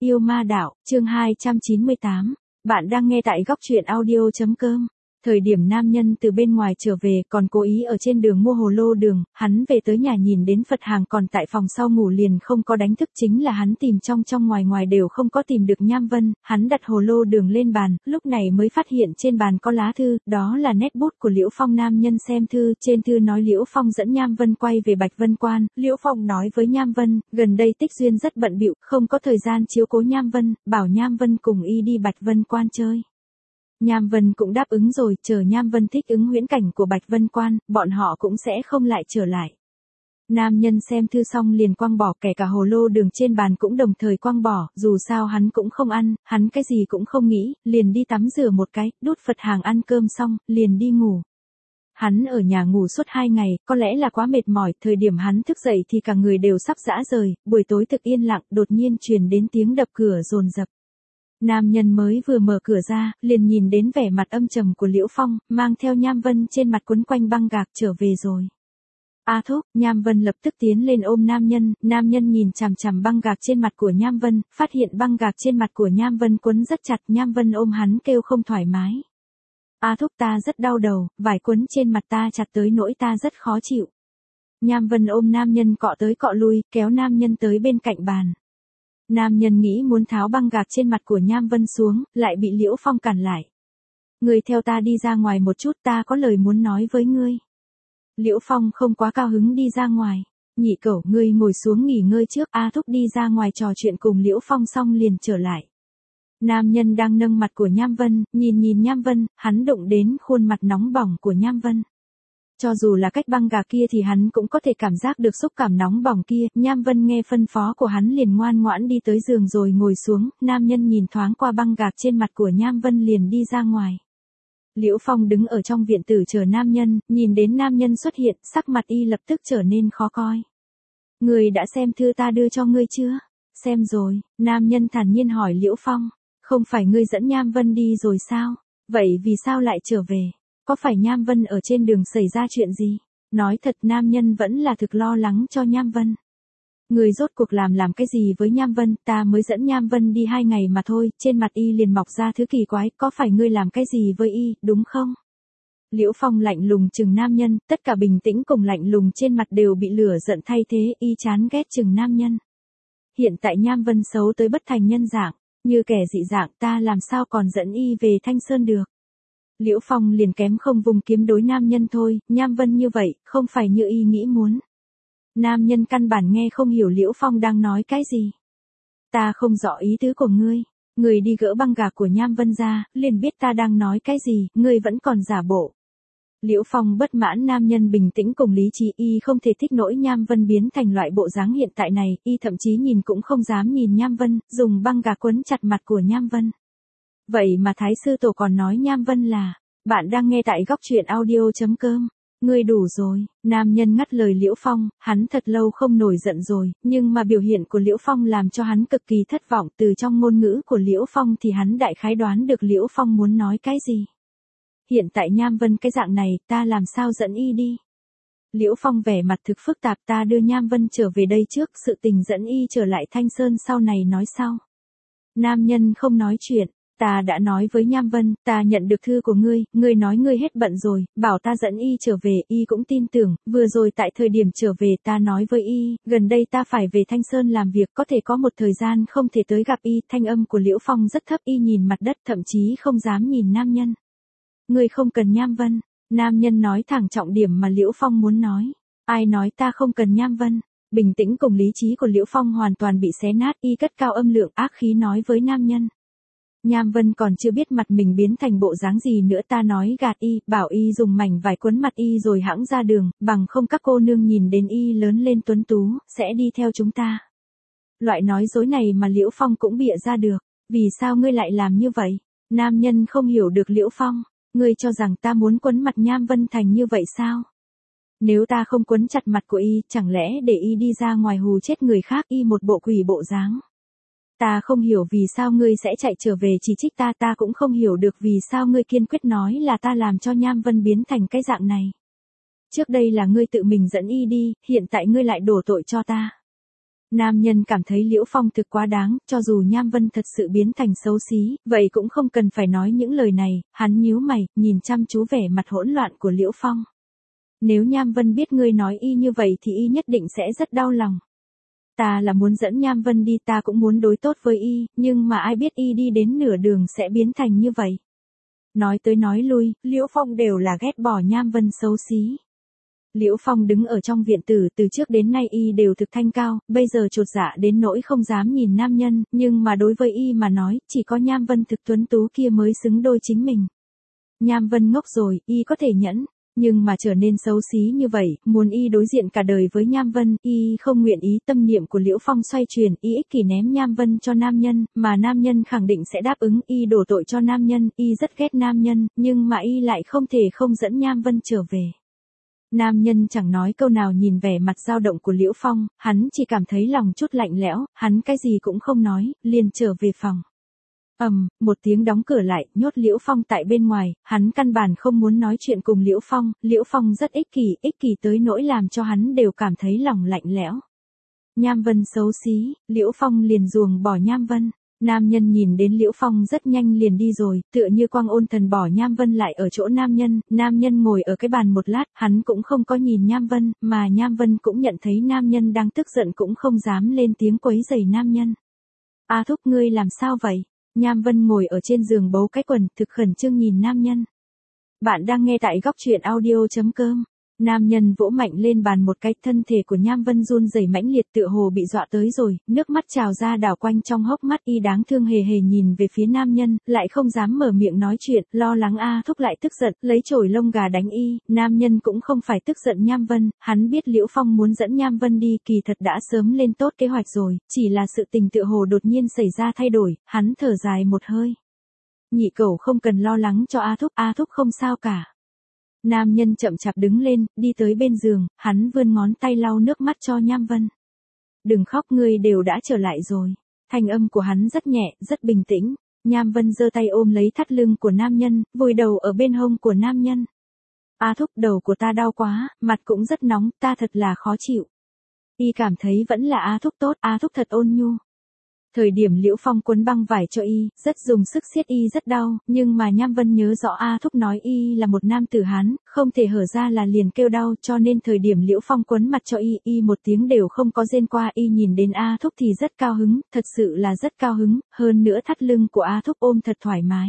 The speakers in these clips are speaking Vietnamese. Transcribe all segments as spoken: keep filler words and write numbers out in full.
Yêu ma đạo, chương hai trăm chín mươi tám. Bạn đang nghe tại góc truyện audio chấm com. Thời điểm nam nhân từ bên ngoài trở về còn cố ý ở trên đường mua hồ lô đường, hắn về tới nhà nhìn đến Phật hàng còn tại phòng sau ngủ liền không có đánh thức, chính là hắn tìm trong trong ngoài ngoài đều không có tìm được Nham Vân, hắn đặt hồ lô đường lên bàn, lúc này mới phát hiện trên bàn có lá thư, đó là nét bút của Liễu Phong. Nam nhân xem thư, trên thư nói Liễu Phong dẫn Nham Vân quay về Bạch Vân Quan, Liễu Phong nói với Nham Vân, gần đây Tích Duyên rất bận bịu, không có thời gian chiếu cố Nham Vân, bảo Nham Vân cùng y đi Bạch Vân Quan chơi. Nham Vân cũng đáp ứng rồi, chờ Nham Vân thích ứng huyễn cảnh của Bạch Vân Quan, bọn họ cũng sẽ không lại trở lại. Nam nhân xem thư xong liền quăng bỏ, kể cả hồ lô đường trên bàn cũng đồng thời quăng bỏ, dù sao hắn cũng không ăn, hắn cái gì cũng không nghĩ, liền đi tắm rửa một cái, đút Phật hàng ăn cơm xong, liền đi ngủ. Hắn ở nhà ngủ suốt hai ngày, có lẽ là quá mệt mỏi, thời điểm hắn thức dậy thì cả người đều sắp rã rời, buổi tối thực yên lặng, đột nhiên truyền đến tiếng đập cửa dồn dập. Nam nhân mới vừa mở cửa ra, liền nhìn đến vẻ mặt âm trầm của Liễu Phong, mang theo Nham Vân trên mặt quấn quanh băng gạc trở về rồi. A thúc, Nham Vân lập tức tiến lên ôm nam nhân, nam nhân nhìn chằm chằm băng gạc trên mặt của Nham Vân, phát hiện băng gạc trên mặt của Nham Vân quấn rất chặt, Nham Vân ôm hắn kêu không thoải mái. A thúc, ta rất đau đầu, vải quấn trên mặt ta chặt tới nỗi ta rất khó chịu. Nham Vân ôm nam nhân cọ tới cọ lui, kéo nam nhân tới bên cạnh bàn. Nam nhân nghĩ muốn tháo băng gạc trên mặt của Nham Vân xuống, lại bị Liễu Phong cản lại. Ngươi theo ta đi ra ngoài một chút, ta có lời muốn nói với ngươi. Liễu Phong không quá cao hứng đi ra ngoài. Nhị cẩu, ngươi ngồi xuống nghỉ ngơi trước. A thúc đi ra ngoài trò chuyện cùng Liễu Phong xong liền trở lại. Nam nhân đang nâng mặt của Nham Vân, nhìn nhìn Nham Vân, hắn đụng đến khuôn mặt nóng bỏng của Nham Vân. Cho dù là cách băng gạc kia thì hắn cũng có thể cảm giác được xúc cảm nóng bỏng kia, Nham Vân nghe phân phó của hắn liền ngoan ngoãn đi tới giường rồi ngồi xuống, nam nhân nhìn thoáng qua băng gạc trên mặt của Nham Vân liền đi ra ngoài. Liễu Phong đứng ở trong viện tử chờ nam nhân, nhìn đến nam nhân xuất hiện, sắc mặt y lập tức trở nên khó coi. Ngươi đã xem thư ta đưa cho ngươi chưa? Xem rồi, nam nhân thản nhiên hỏi Liễu Phong, không phải ngươi dẫn Nham Vân đi rồi sao? Vậy vì sao lại trở về? Có phải Nham Vân ở trên đường xảy ra chuyện gì? Nói thật, nam nhân vẫn là thực lo lắng cho Nham Vân. Người rốt cuộc làm làm cái gì với Nham Vân, ta mới dẫn Nham Vân đi hai ngày mà thôi, trên mặt y liền mọc ra thứ kỳ quái, có phải ngươi làm cái gì với y, đúng không? Liễu Phong lạnh lùng chừng nam nhân, tất cả bình tĩnh cùng lạnh lùng trên mặt đều bị lửa giận thay thế, y chán ghét chừng nam nhân. Hiện tại Nham Vân xấu tới bất thành nhân dạng, như kẻ dị dạng, ta làm sao còn dẫn y về Thanh Sơn được? Liễu Phong liền kém không vùng kiếm đối nam nhân thôi, Nham Vân như vậy, không phải như y nghĩ muốn. Nam nhân căn bản nghe không hiểu Liễu Phong đang nói cái gì. Ta không rõ ý tứ của ngươi, ngươi đi gỡ băng gạc của Nham Vân ra, liền biết ta đang nói cái gì, ngươi vẫn còn giả bộ. Liễu Phong bất mãn nam nhân bình tĩnh cùng lý trí, y không thể thích nỗi Nham Vân biến thành loại bộ dáng hiện tại này, y thậm chí nhìn cũng không dám nhìn Nham Vân, dùng băng gạc quấn chặt mặt của Nham Vân. Vậy mà Thái Sư Tổ còn nói Nham Vân là, bạn đang nghe tại góc truyện audio chấm com. Ngươi đủ rồi, nam nhân ngắt lời Liễu Phong, hắn thật lâu không nổi giận rồi, nhưng mà biểu hiện của Liễu Phong làm cho hắn cực kỳ thất vọng, từ trong ngôn ngữ của Liễu Phong thì hắn đại khái đoán được Liễu Phong muốn nói cái gì. Hiện tại Nham Vân cái dạng này, ta làm sao dẫn y đi? Liễu Phong vẻ mặt thực phức tạp, ta đưa Nham Vân trở về đây trước, sự tình dẫn y trở lại Thanh Sơn sau này nói sau. Nam nhân không nói chuyện. Ta đã nói với Nham Vân, ta nhận được thư của ngươi, ngươi nói ngươi hết bận rồi, bảo ta dẫn y trở về, y cũng tin tưởng, vừa rồi tại thời điểm trở về ta nói với y, gần đây ta phải về Thanh Sơn làm việc, có thể có một thời gian không thể tới gặp y, thanh âm của Liễu Phong rất thấp, y nhìn mặt đất thậm chí không dám nhìn nam nhân. Ngươi không cần Nham Vân, nam nhân nói thẳng trọng điểm mà Liễu Phong muốn nói, ai nói ta không cần Nham Vân, bình tĩnh cùng lý trí của Liễu Phong hoàn toàn bị xé nát, y cất cao âm lượng ác khí nói với nam nhân. Nham Vân còn chưa biết mặt mình biến thành bộ dáng gì nữa, ta nói gạt y, bảo y dùng mảnh vải quấn mặt y rồi hãng ra đường, bằng không các cô nương nhìn đến y lớn lên tuấn tú, sẽ đi theo chúng ta. Loại nói dối này mà Liễu Phong cũng bịa ra được, vì sao ngươi lại làm như vậy? Nam nhân không hiểu được Liễu Phong, ngươi cho rằng ta muốn quấn mặt Nham Vân thành như vậy sao? Nếu ta không quấn chặt mặt của y, chẳng lẽ để y đi ra ngoài hù chết người khác, y một bộ quỷ bộ dáng? Ta không hiểu vì sao ngươi sẽ chạy trở về chỉ trích ta, ta cũng không hiểu được vì sao ngươi kiên quyết nói là ta làm cho Nham Vân biến thành cái dạng này. Trước đây là ngươi tự mình dẫn y đi, hiện tại ngươi lại đổ tội cho ta. Nam nhân cảm thấy Liễu Phong thực quá đáng, cho dù Nham Vân thật sự biến thành xấu xí, vậy cũng không cần phải nói những lời này, hắn nhíu mày, nhìn chăm chú vẻ mặt hỗn loạn của Liễu Phong. Nếu Nham Vân biết ngươi nói y như vậy thì y nhất định sẽ rất đau lòng. Ta là muốn dẫn Nham Vân đi, ta cũng muốn đối tốt với y, nhưng mà ai biết y đi đến nửa đường sẽ biến thành như vậy. Nói tới nói lui, Liễu Phong đều là ghét bỏ Nham Vân xấu xí. Liễu Phong đứng ở trong viện tử, từ trước đến nay y đều thực thanh cao, bây giờ chột dạ đến nỗi không dám nhìn nam nhân, nhưng mà đối với y mà nói, chỉ có Nham Vân thực tuấn tú kia mới xứng đôi chính mình. Nham Vân ngốc rồi, y có thể nhẫn, nhưng mà trở nên xấu xí như vậy, muốn y đối diện cả đời với Nham Vân, y không nguyện ý. Tâm niệm của Liễu Phong xoay chuyển, y ích kỷ ném Nham Vân cho nam nhân, mà nam nhân khẳng định sẽ đáp ứng, y đổ tội cho nam nhân, y rất ghét nam nhân, nhưng mà y lại không thể không dẫn Nham Vân trở về. Nam nhân chẳng nói câu nào, nhìn vẻ mặt dao động của Liễu Phong, hắn chỉ cảm thấy lòng chút lạnh lẽo, hắn cái gì cũng không nói, liền trở về phòng. Ầm, um, một tiếng đóng cửa lại, nhốt Liễu Phong tại bên ngoài, hắn căn bản không muốn nói chuyện cùng Liễu Phong, Liễu Phong rất ích kỷ, ích kỷ tới nỗi làm cho hắn đều cảm thấy lòng lạnh lẽo. Nham Vân xấu xí, Liễu Phong liền ruồng bỏ Nham Vân. Nam nhân nhìn đến Liễu Phong rất nhanh liền đi rồi, tựa như quang ôn thần bỏ Nham Vân lại ở chỗ nam nhân, nam nhân ngồi ở cái bàn một lát, hắn cũng không có nhìn Nham Vân, mà Nham Vân cũng nhận thấy nam nhân đang tức giận cũng không dám lên tiếng quấy rầy nam nhân. A thúc, ngươi làm sao vậy? Nham Vân ngồi ở trên giường bấu cái quần, thực khẩn trương nhìn nam nhân. Bạn đang nghe tại góc truyện audio chấm com. Nam nhân vỗ mạnh lên bàn một cái, thân thể của Nham Vân run rẩy mãnh liệt, tựa hồ bị dọa tới rồi, nước mắt trào ra đảo quanh trong hốc mắt, y đáng thương hề hề nhìn về phía nam nhân, lại không dám mở miệng nói chuyện, lo lắng A thúc lại tức giận, lấy chổi lông gà đánh y. Nam nhân cũng không phải tức giận Nham Vân, hắn biết Liễu Phong muốn dẫn Nham Vân đi, kỳ thật đã sớm lên tốt kế hoạch rồi, chỉ là sự tình tựa hồ đột nhiên xảy ra thay đổi, hắn thở dài một hơi. Nhị cẩu không cần lo lắng cho A thúc, A thúc không sao cả. Nam nhân chậm chạp đứng lên, đi tới bên giường, hắn vươn ngón tay lau nước mắt cho Nham Vân. Đừng khóc, ngươi đều đã trở lại rồi. Thanh âm của hắn rất nhẹ, rất bình tĩnh. Nham Vân giơ tay ôm lấy thắt lưng của nam nhân, vùi đầu ở bên hông của nam nhân. A thúc, đầu của ta đau quá, mặt cũng rất nóng, ta thật là khó chịu. Y cảm thấy vẫn là A thúc tốt, A thúc thật ôn nhu. Thời điểm Liễu Phong quấn băng vải cho y, rất dùng sức siết y rất đau, nhưng mà Nham Vân nhớ rõ A thúc nói y là một nam tử Hán, không thể hở ra là liền kêu đau, cho nên thời điểm Liễu Phong quấn mặt cho y, y một tiếng đều không có rên qua, y nhìn đến A thúc thì rất cao hứng, thật sự là rất cao hứng, hơn nữa thắt lưng của A thúc ôm thật thoải mái.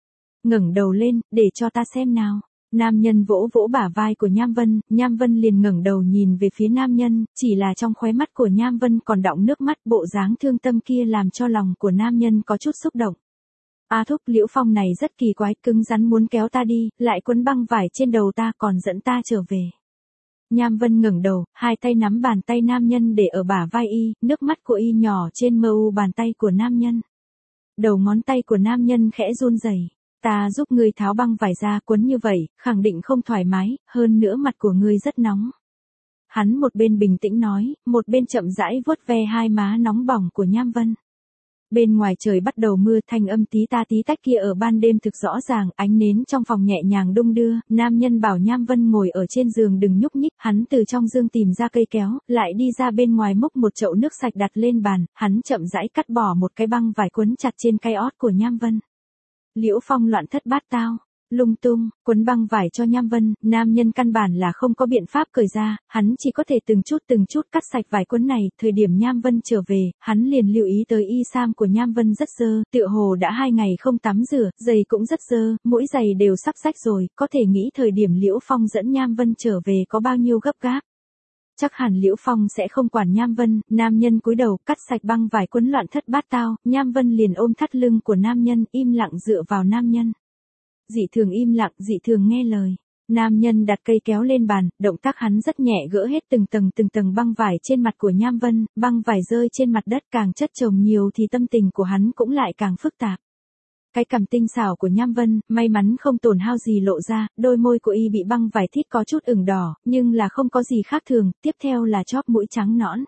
Ngẩng đầu lên, để cho ta xem nào. Nam nhân vỗ vỗ bả vai của Nham Vân, Nham Vân liền ngẩng đầu nhìn về phía nam nhân, chỉ là trong khóe mắt của Nham Vân còn đọng nước mắt, bộ dáng thương tâm kia làm cho lòng của nam nhân có chút xúc động. A thúc, Liễu Phong này rất kỳ quái, cứng rắn muốn kéo ta đi, lại quấn băng vải trên đầu ta còn dẫn ta trở về. Nham Vân ngẩng đầu, hai tay nắm bàn tay nam nhân để ở bả vai y, nước mắt của y nhỏ trên mờ u bàn tay của nam nhân. Đầu ngón tay của nam nhân khẽ run rẩy. Ta giúp ngươi tháo băng vải ra, quấn như vậy, khẳng định không thoải mái, hơn nữa mặt của ngươi rất nóng. Hắn một bên bình tĩnh nói, một bên chậm rãi vuốt ve hai má nóng bỏng của Nham Vân. Bên ngoài trời bắt đầu mưa, thanh âm tí ta tí tách kia ở ban đêm thực rõ ràng, ánh nến trong phòng nhẹ nhàng đung đưa, nam nhân bảo Nham Vân ngồi ở trên giường đừng nhúc nhích, hắn từ trong giường tìm ra cây kéo, lại đi ra bên ngoài múc một chậu nước sạch đặt lên bàn, hắn chậm rãi cắt bỏ một cái băng vải quấn chặt trên cái ót của Nham Vân. Liễu Phong loạn thất bát tao, lung tung, quấn băng vải cho Nham Vân, nam nhân căn bản là không có biện pháp cởi ra, hắn chỉ có thể từng chút từng chút cắt sạch vải quấn này, thời điểm Nham Vân trở về, hắn liền lưu ý tới y sam của Nham Vân rất dơ, tựa hồ đã hai ngày không tắm rửa, giày cũng rất dơ, mỗi giày đều sắp rách rồi, có thể nghĩ thời điểm Liễu Phong dẫn Nham Vân trở về có bao nhiêu gấp gáp. Chắc hẳn Liễu Phong sẽ không quản Nham Vân, nam nhân cúi đầu cắt sạch băng vải quấn loạn thất bát tao, Nham Vân liền ôm thắt lưng của nam nhân, im lặng dựa vào nam nhân. Dị thường im lặng, dị thường nghe lời. Nam nhân đặt cây kéo lên bàn, động tác hắn rất nhẹ gỡ hết từng tầng từng tầng băng vải trên mặt của Nham Vân, băng vải rơi trên mặt đất càng chất chồng nhiều thì tâm tình của hắn cũng lại càng phức tạp. Cái cằm tinh xảo của Nham Vân, may mắn không tổn hao gì lộ ra, đôi môi của y bị băng vải thít có chút ửng đỏ, nhưng là không có gì khác thường, tiếp theo là chóp mũi trắng nõn.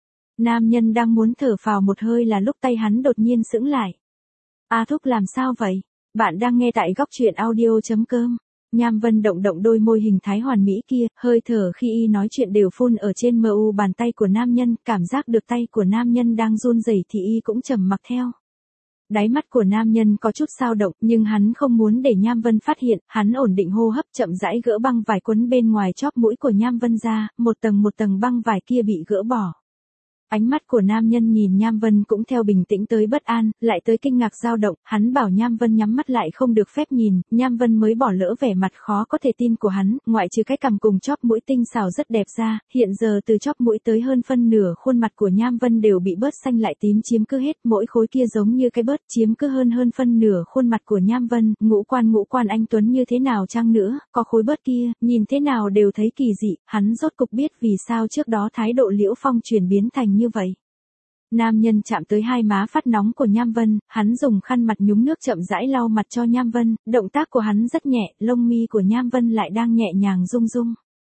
Nam nhân đang muốn thở phào một hơi là lúc tay hắn đột nhiên sững lại. A thúc làm sao vậy? Bạn đang nghe tại góc truyện audio chấm com. Nham Vân động động đôi môi hình thái hoàn mỹ kia, hơi thở khi y nói chuyện đều phun ở trên mờ u bàn tay của nam nhân, cảm giác được tay của nam nhân đang run rẩy thì y cũng trầm mặc theo. Đáy mắt của nam nhân có chút dao động, nhưng hắn không muốn để Nham Vân phát hiện, hắn ổn định hô hấp chậm rãi gỡ băng vải quấn bên ngoài chóp mũi của Nham Vân ra, một tầng một tầng băng vải kia bị gỡ bỏ. Ánh mắt của nam nhân nhìn Nham Vân cũng theo bình tĩnh tới bất an, lại tới kinh ngạc dao động, hắn bảo Nham Vân nhắm mắt lại không được phép nhìn, Nham Vân mới bỏ lỡ vẻ mặt khó có thể tin của hắn, ngoại trừ cái cằm cùng chóp mũi tinh xảo rất đẹp ra, hiện giờ từ chóp mũi tới hơn phân nửa khuôn mặt của Nham Vân đều bị bớt xanh lại tím chiếm cứ hết, mỗi khối kia giống như cái bớt chiếm cứ hơn hơn phân nửa khuôn mặt của Nham Vân, ngũ quan ngũ quan anh tuấn như thế nào chăng nữa, có khối bớt kia, nhìn thế nào đều thấy kỳ dị, hắn rốt cục biết vì sao trước đó thái độ Liễu Phong chuyển biến thành như vậy. Nam nhân chạm tới hai má phát nóng của Nham Vân, hắn dùng khăn mặt nhúng nước chậm rãi lau mặt cho Nham Vân, động tác của hắn rất nhẹ, lông mi của Nham Vân lại đang nhẹ nhàng rung rung.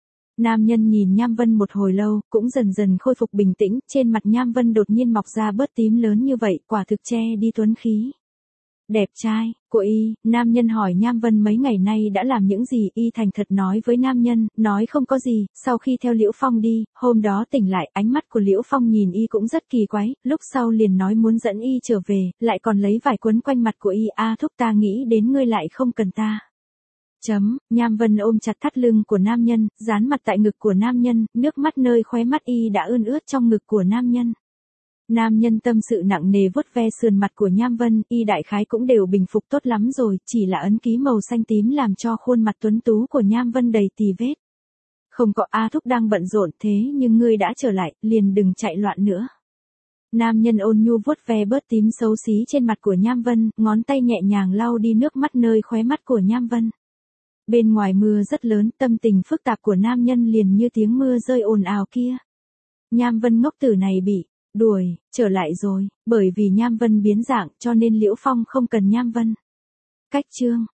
Nam nhân nhìn Nham Vân một hồi lâu, cũng dần dần khôi phục bình tĩnh, trên mặt Nham Vân đột nhiên mọc ra bớt tím lớn như vậy, quả thực che đi tuấn khí. Đẹp trai, của y, nam nhân hỏi Nham Vân mấy ngày nay đã làm những gì, y thành thật nói với nam nhân, nói không có gì, sau khi theo Liễu Phong đi, hôm đó tỉnh lại, ánh mắt của Liễu Phong nhìn y cũng rất kỳ quái, lúc sau liền nói muốn dẫn y trở về, lại còn lấy vải quấn quanh mặt của y, a thúc ta nghĩ đến ngươi lại không cần ta. Chấm, Nham Vân ôm chặt thắt lưng của nam nhân, dán mặt tại ngực của nam nhân, nước mắt nơi khóe mắt y đã ươn ướt trong ngực của nam nhân. Nam nhân tâm sự nặng nề vuốt ve sườn mặt của Nham Vân, y đại khái cũng đều bình phục tốt lắm rồi, chỉ là ấn ký màu xanh tím làm cho khuôn mặt tuấn tú của Nham Vân đầy tì vết. Không có, A thúc đang bận rộn thế nhưng ngươi đã trở lại, liền đừng chạy loạn nữa. Nam nhân ôn nhu vuốt ve bớt tím xấu xí trên mặt của Nham Vân, ngón tay nhẹ nhàng lau đi nước mắt nơi khóe mắt của Nham Vân. Bên ngoài mưa rất lớn, tâm tình phức tạp của nam nhân liền như tiếng mưa rơi ồn ào kia. Nham Vân ngốc tử này bị đuổi, trở lại rồi, bởi vì Nham Vân biến dạng cho nên Liễu Phong không cần Nham Vân. Cách chương